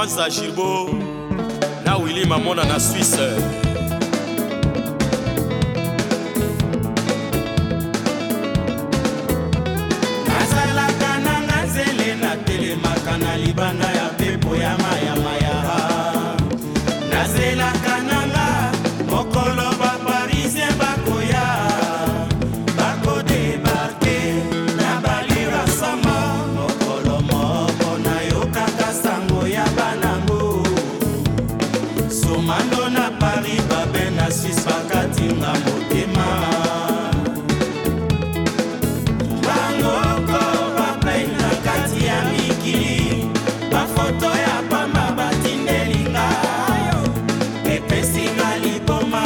France à Gilbo, là où il est maman dans la Suisse. Nazalaka nanga zele na telemaka na libanda ya pepo ya maya maya. Nazelaka nanga mokolo ba parisien bakoya bako debarke na balira sama mokolo moko na yokaka sango ya banango somando na Paris babe na Suisse bakatinga motema bangoko bape na kati ya mikili bafoto ya pamba batindelinga epesinga liboma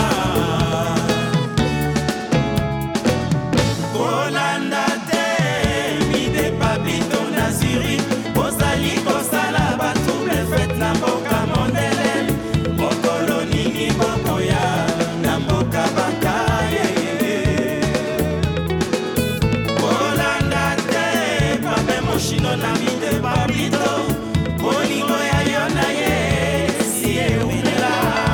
kolanda te mide papito na Zurich ozali kosala batrouble fete na mboka mondele mokolo nini bokoya na mboka bankaye kolanda te pape moshino na mide papito bolingo ya yo na ye si ewumela.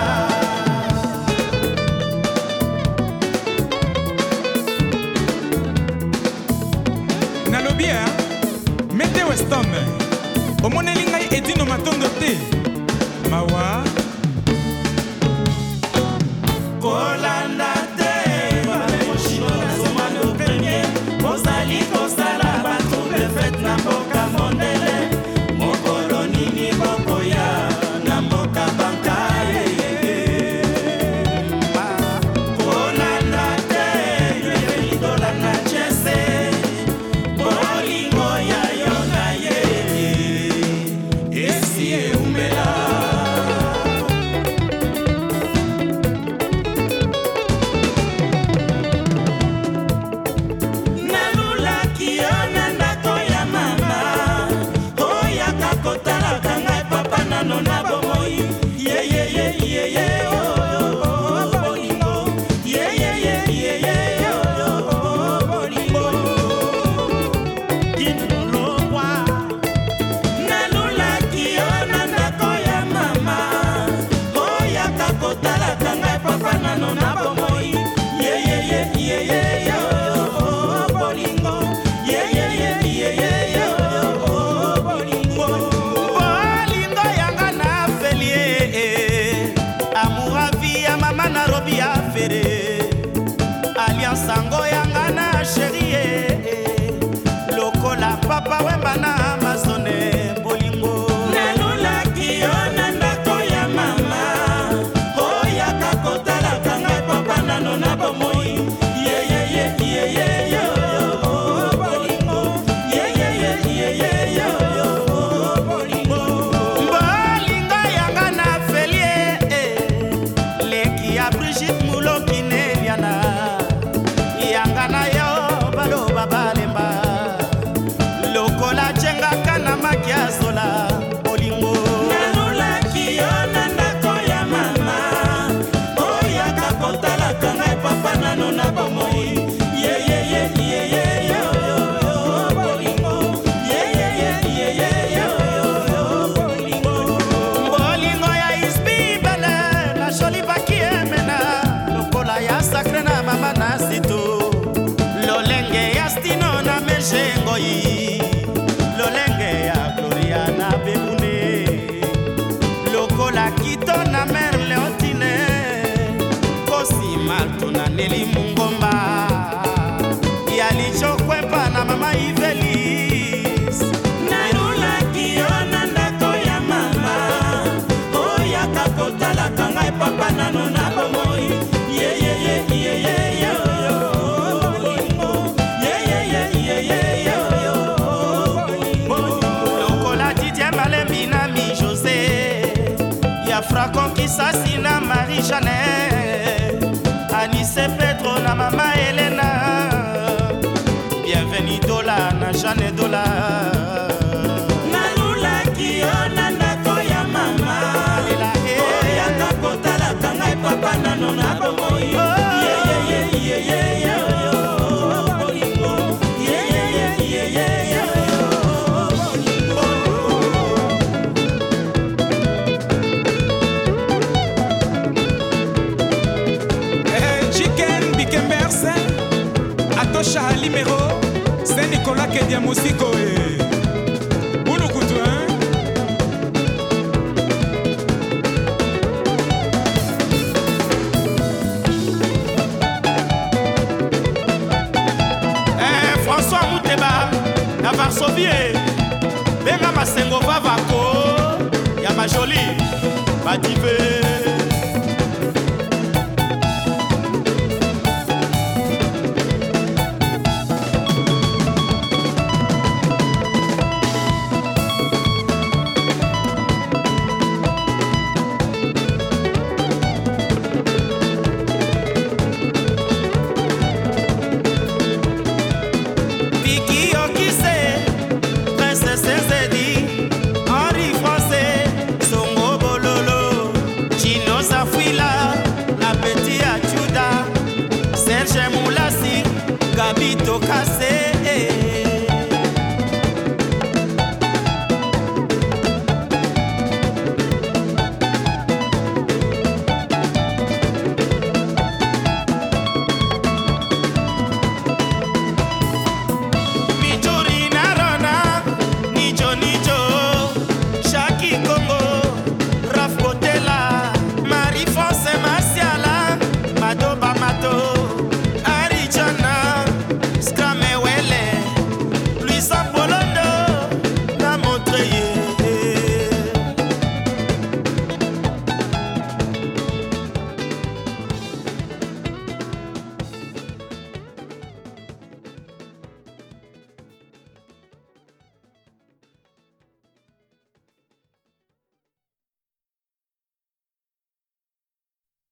Nalobia mete westom omoneli ngai edino matondo te mawa kolanda te bamoshino nazomano premier ozali kosala batrouble fete na mboka mondele mokolo nini bokoya na mboka bankaye kolanda te yelidola na chese bolingo ya yo na ye esi eumela. Nalulaki yo na ndako ya mama oyaka kotalaka ngai papa nano na bomoi yeyeyeyeye bolingo yeyeyeyeye bolingo inolowa. Nalulaki yo na ndako ya mama oyaka kotalaka ngai papa nano na bomoi yeyeyeyeye bolingo yeyeyeyeye bolingo bolingo yanga na felie amour à vie ya mama na robi ya fere alliance ango yanga na chérie lokola papa wemba na amazone bolingo. Nalulaki yo na ndako ya mama oyaka kotalaka ngai papa nano na bomoi yeyeyeyeye bolingo yeyeyeyeye bolingo bolingo yanga na felie leki ya Brigitte Muloki neliana yanga na yo baloba balemba lokola jengaka na makiazola bolingo. Nalulaki yo na ndako ya mama oyaka kotalaka ngai papa nano na bomoi yeyeyeyeye bolingo yeyeyeyeye bolingo bolingo ya isbibele na joli bakiemena lokola ya sakre na mama na sito lolenge ya stino na meshengoi lolenge ya gloria na bebune lokola kito na mer leotine kosi malto na neli mungomba ya lichokwepa na mama Ivelis. Nalulaki yo na ndako ya mama oyaka kotalaka ngai papa nano na bomoi yeyeyeyeye bolingo yeyeyeyeye bolingo lokola Didier Malembi na mi José ya Fracon Kisasi na Marie Jeanette Anise Pedro na mama Elena bienvenue Dola na Jeanne Dola. Nalulaki yo na ndako ya mama oyaka kotalaka ngai papa nano na bomoi yeyeyeyeye bolingo yeyeyeyeye bolingo Tosha Alimero, Saint-Nicolas Kedia Mosiko et Boulou-Koutou, hein? François Mouteba, na Varsovie, Benga Masengo Vavako, Yama Jolie, Badive. Gabi Tokase